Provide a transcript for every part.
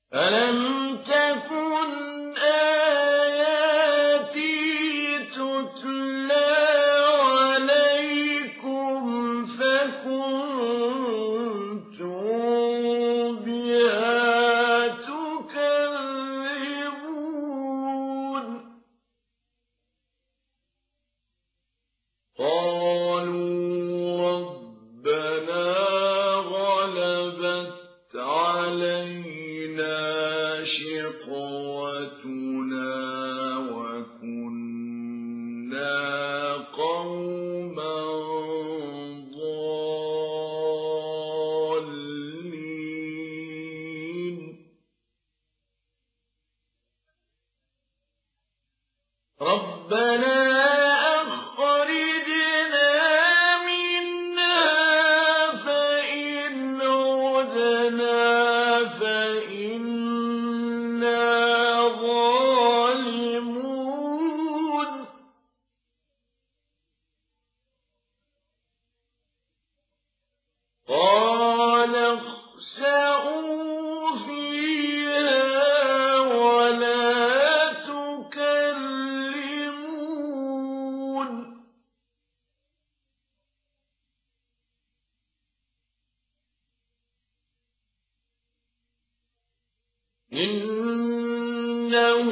ألم تكن آياتي تتلى عليكم فكنتم بها تكذبون قالوا ربنا غلبت علينا شقوتنا وكنا قوما ضالين ربنا أخرجنا منها فإن عدنا فإنا ظالمون قال اخسئوا فيها ولا تكلمون إنه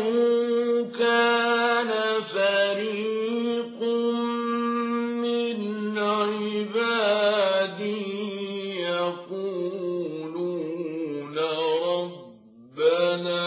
كان فريق من عبادي يقولون ربنا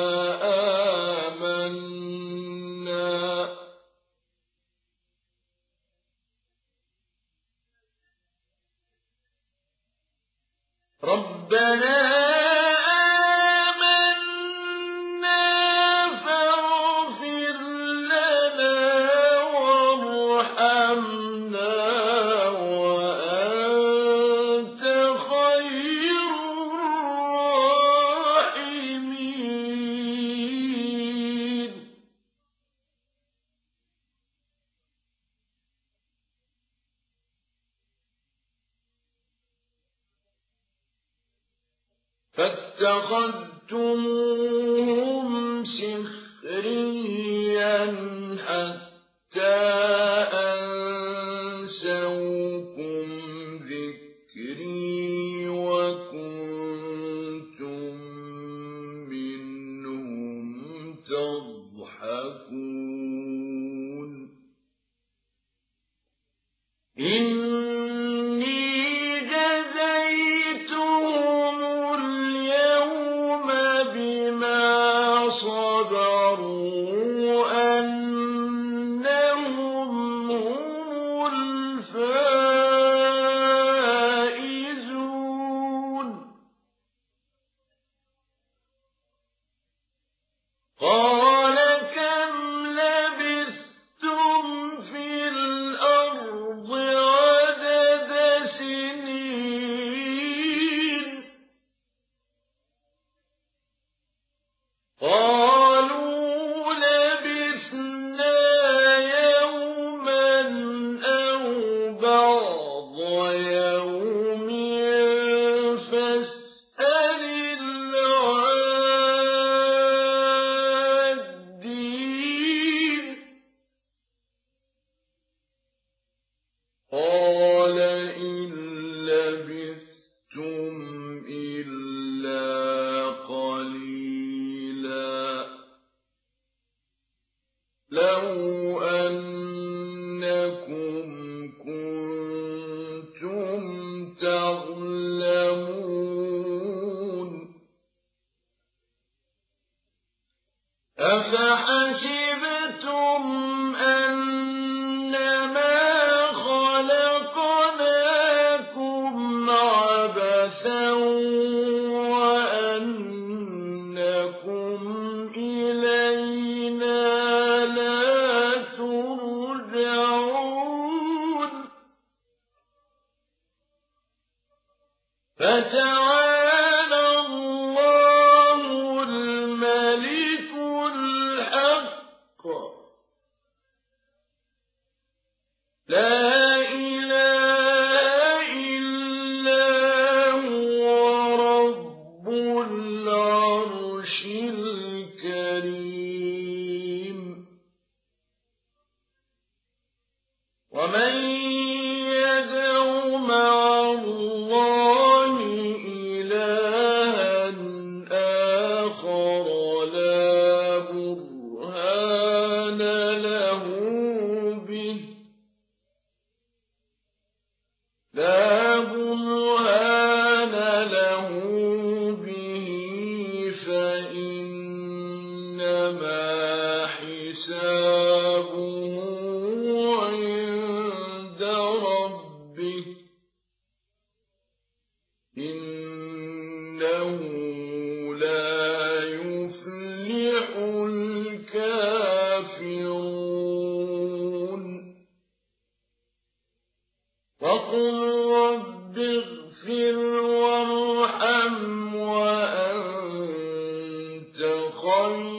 آمنا فاغفر لنا وارحمنا وأنت خير الراحمين فاتخذتموهم سخريا حتى أنسوكم ذكري وكنتم منهم تضحكون إني جزيتهم اليوم بما صبروا أنهم هم الفائزون قال كم لبثتم في الأرض عدد سنين قالوا لبثنا يوما أو بعض يوم فاسأل العادين قال إن لبثتم إلا قليلا لو أنكم كنتم تعلمون أفحسبتم أنما خلقناكم عبثا وأنكم إلينا لا ترجعون فتعالى الله الملك الحق لا إله إلا هو رب العرش لا يفلح الكافرون وقل رب اغفر وارحم وأنت خير